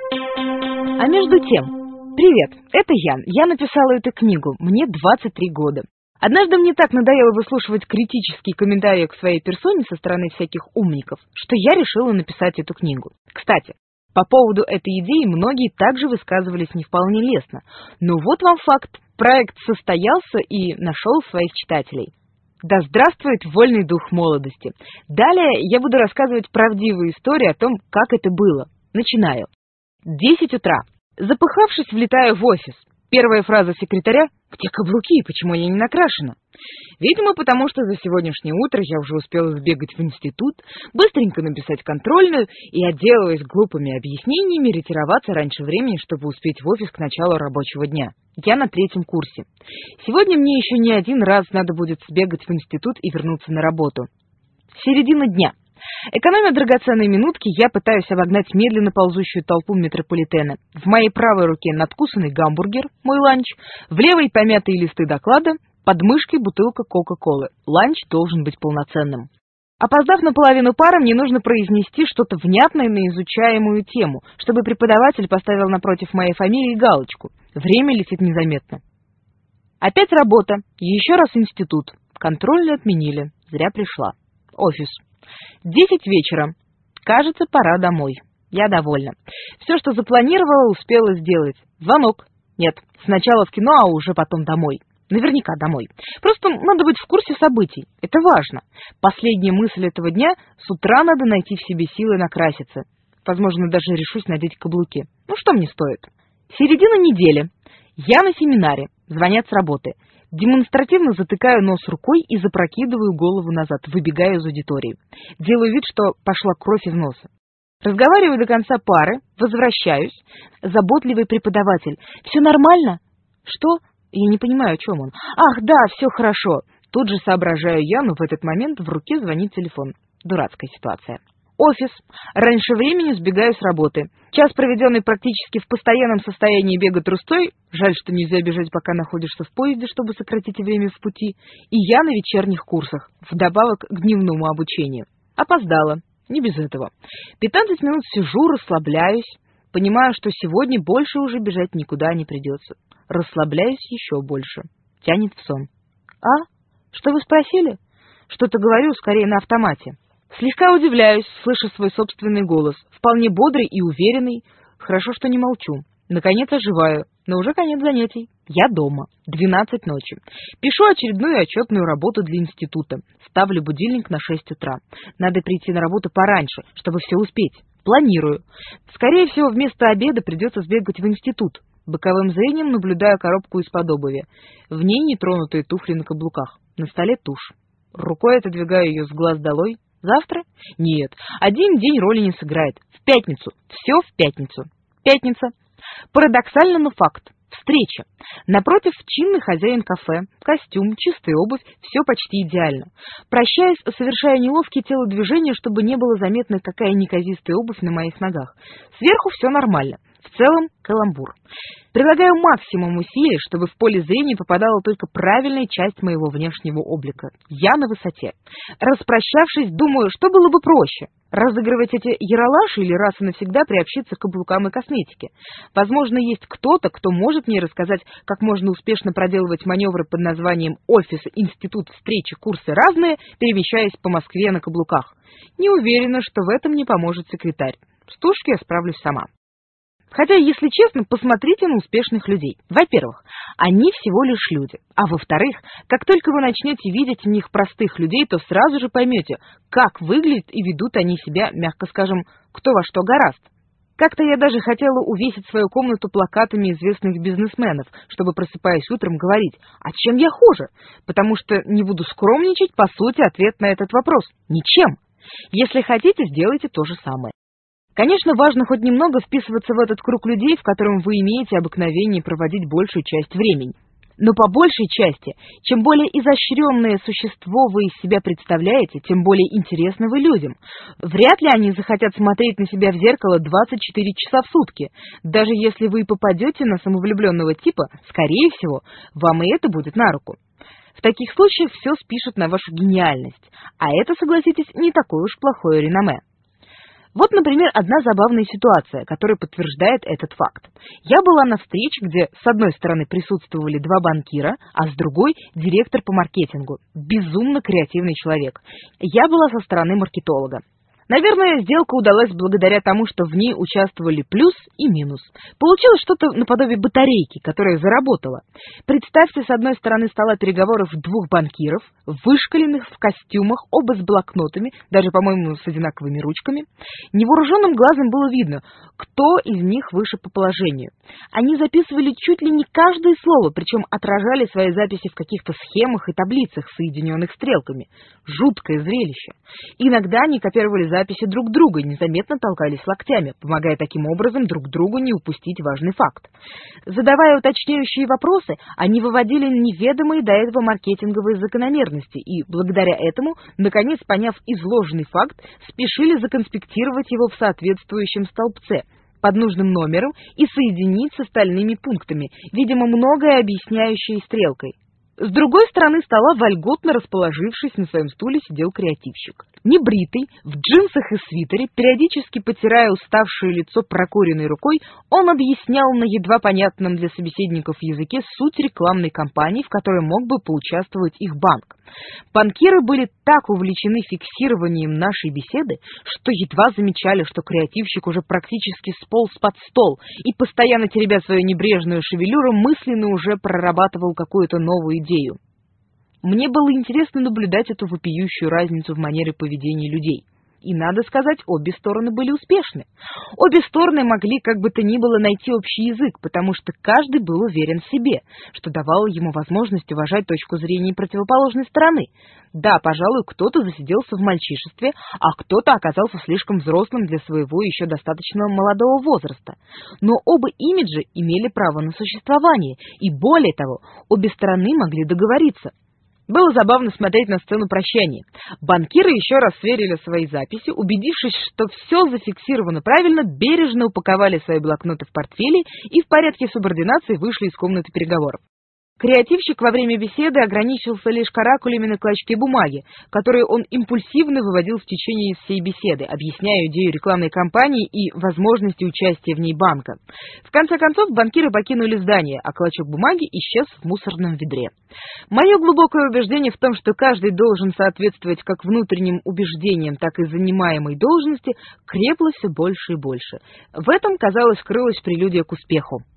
А между тем, привет, это я написала эту книгу, мне 23 года. Однажды мне так надоело выслушивать критические комментарии к своей персоне со стороны всяких умников, что я решила написать эту книгу. Кстати, по поводу этой идеи многие также высказывались не вполне лестно. Но вот вам факт, проект состоялся и нашел своих читателей. Да здравствует вольный дух молодости. Далее я буду рассказывать правдивую историю о том, как это было. Начинаю. 10 утра. Запыхавшись, влетаю в офис. Первая фраза секретаря: «Где каблуки? Почему я не накрашена?» Видимо, потому что за сегодняшнее утро я уже успела сбегать в институт, быстренько написать контрольную и, отделываясь глупыми объяснениями, ретироваться раньше времени, чтобы успеть в офис к началу рабочего дня. Я на 3-м курсе. Сегодня мне еще не один раз надо будет сбегать в институт и вернуться на работу. Середина дня. Экономя драгоценные минутки, я пытаюсь обогнать медленно ползущую толпу метрополитена. В моей правой руке надкусанный гамбургер, мой ланч, в левой помятые листы доклада, под мышкой бутылка Кока-Колы. Ланч должен быть полноценным. Опоздав на половину пары, мне нужно произнести что-то внятное на изучаемую тему, чтобы преподаватель поставил напротив моей фамилии галочку. Время летит незаметно. Опять работа, еще раз институт. Контрольную отменили. Зря пришла. Офис. 10 вечера. Кажется, пора домой. Я довольна. Все, что запланировала, успела сделать. Звонок. Нет, сначала в кино, а уже потом домой. Наверняка домой. Просто надо быть в курсе событий. Это важно. Последняя мысль этого дня — с утра надо найти в себе силы накраситься. Возможно, даже решусь надеть каблуки. Ну, что мне стоит? Середина недели. Я на семинаре. Звонят с работы. Демонстративно затыкаю нос рукой и запрокидываю голову назад, выбегаю из аудитории. Делаю вид, что пошла кровь из носа. Разговариваю до конца пары, возвращаюсь. Заботливый преподаватель. «Все нормально?» «Что?» Я не понимаю, о чем он. «Ах, да, все хорошо». Тут же соображаю я, но в этот момент в руке звонит телефон. Дурацкая ситуация. Офис. Раньше времени сбегаю с работы. Час, проведенный практически в постоянном состоянии бега трустой, жаль, что нельзя бежать, пока находишься в поезде, чтобы сократить время в пути, и я на вечерних курсах, вдобавок к дневному обучению. Опоздала. Не без этого. 15 минут сижу, расслабляюсь, понимаю, что сегодня больше уже бежать никуда не придется. Расслабляюсь еще больше. Тянет в сон. «А? Что вы спросили?» Что-то говорю, скорее на автомате. Слегка удивляюсь, слыша свой собственный голос, вполне бодрый и уверенный. Хорошо, что не молчу. Наконец оживаю, но уже конец занятий. Я дома. 12 ночи. Пишу очередную отчетную работу для института. Ставлю будильник на 6 утра. Надо прийти на работу пораньше, чтобы все успеть. Планирую. Скорее всего, вместо обеда придется сбегать в институт. Боковым зрением наблюдаю коробку из-под обуви. В ней нетронутые туфли на каблуках. На столе тушь. Рукой отодвигаю ее с глаз долой. Завтра? Нет, один день роли не сыграет. В пятницу. Все в пятницу. Пятница. Парадоксально, но факт. Встреча. Напротив чинный хозяин кафе. Костюм, чистая обувь, все почти идеально. Прощаясь, совершая неловкие телодвижения, чтобы не было заметно, какая неказистая обувь на моих ногах. Сверху все нормально. В целом каламбур. Прилагаю максимум усилий, чтобы в поле зрения попадала только правильная часть моего внешнего облика. Я на высоте. Распрощавшись, думаю, что было бы проще. Разыгрывать эти яролаши или раз и навсегда приобщиться к каблукам и косметике. Возможно, есть кто-то, кто может мне рассказать, как можно успешно проделывать маневры под названием «Офис», «Институт», «Встречи», «Курсы разные», перемещаясь по Москве на каблуках. Не уверена, что в этом мне поможет секретарь. С тушки я справлюсь сама. Хотя, если честно, посмотрите на успешных людей. Во-первых, они всего лишь люди. А во-вторых, как только вы начнете видеть в них простых людей, то сразу же поймете, как выглядят и ведут они себя, мягко скажем, кто во что горазд. Как-то я даже хотела увесить свою комнату плакатами известных бизнесменов, чтобы, просыпаясь утром, говорить, а чем я хуже? Потому что, не буду скромничать, по сути, ответ на этот вопрос – ничем. Если хотите, сделайте то же самое. Конечно, важно хоть немного вписываться в этот круг людей, в котором вы имеете обыкновение проводить большую часть времени. Но по большей части, чем более изощренное существо вы из себя представляете, тем более интересны вы людям. Вряд ли они захотят смотреть на себя в зеркало 24 часа в сутки. Даже если вы попадете на самовлюбленного типа, скорее всего, вам и это будет на руку. В таких случаях все спишут на вашу гениальность. А это, согласитесь, не такое уж плохое реноме. Вот, например, одна забавная ситуация, которая подтверждает этот факт. Я была на встрече, где с одной стороны присутствовали два банкира, а с другой — директор по маркетингу. Безумно креативный человек. Я была со стороны маркетолога. Наверное, сделка удалась благодаря тому, что в ней участвовали плюс и минус. Получилось что-то наподобие батарейки, которая заработала. Представьте, с одной стороны стола переговоров двух банкиров, вышкаленных в костюмах, оба с блокнотами, даже, по-моему, с одинаковыми ручками. Невооруженным глазом было видно, кто из них выше по положению. Они записывали чуть ли не каждое слово, причем отражали свои записи в каких-то схемах и таблицах, соединенных стрелками. Жуткое зрелище. Иногда они копировали записи друг друга и незаметно толкались локтями, помогая таким образом друг другу не упустить важный факт. Задавая уточняющие вопросы, они выводили неведомые до этого маркетинговые закономерности и, благодаря этому, наконец поняв изложенный факт, спешили законспектировать его в соответствующем столбце под нужным номером и соединить с остальными пунктами, видимо, многое объясняющей стрелкой. С другой стороны стола, вольготно расположившись на своем стуле, сидел креативщик. Небритый, в джинсах и свитере, периодически потирая уставшее лицо прокуренной рукой, он объяснял на едва понятном для собеседников языке суть рекламной кампании, в которой мог бы поучаствовать их банк. Банкиры были так увлечены фиксированием нашей беседы, что едва замечали, что креативщик уже практически сполз под стол и, постоянно теребя свою небрежную шевелюру, мысленно уже прорабатывал какую-то новую идею. Мне было интересно наблюдать эту вопиющую разницу в манере поведения людей. И, надо сказать, обе стороны были успешны. Обе стороны могли как бы то ни было найти общий язык, потому что каждый был уверен в себе, что давало ему возможность уважать точку зрения противоположной стороны. Да, пожалуй, кто-то засиделся в мальчишестве, а кто-то оказался слишком взрослым для своего еще достаточно молодого возраста. Но оба имиджа имели право на существование, и более того, обе стороны могли договориться. Было забавно смотреть на сцену прощания. Банкиры еще раз сверили свои записи, убедившись, что все зафиксировано правильно, бережно упаковали свои блокноты в портфели и в порядке субординации вышли из комнаты переговоров. Креативщик во время беседы ограничился лишь каракулями на клочке бумаги, которые он импульсивно выводил в течение всей беседы, объясняя идею рекламной кампании и возможности участия в ней банка. В конце концов, банкиры покинули здание, а клочок бумаги исчез в мусорном ведре. Мое глубокое убеждение в том, что каждый должен соответствовать как внутренним убеждениям, так и занимаемой должности, крепло все больше и больше. В этом, казалось, крылась прелюдия к успеху.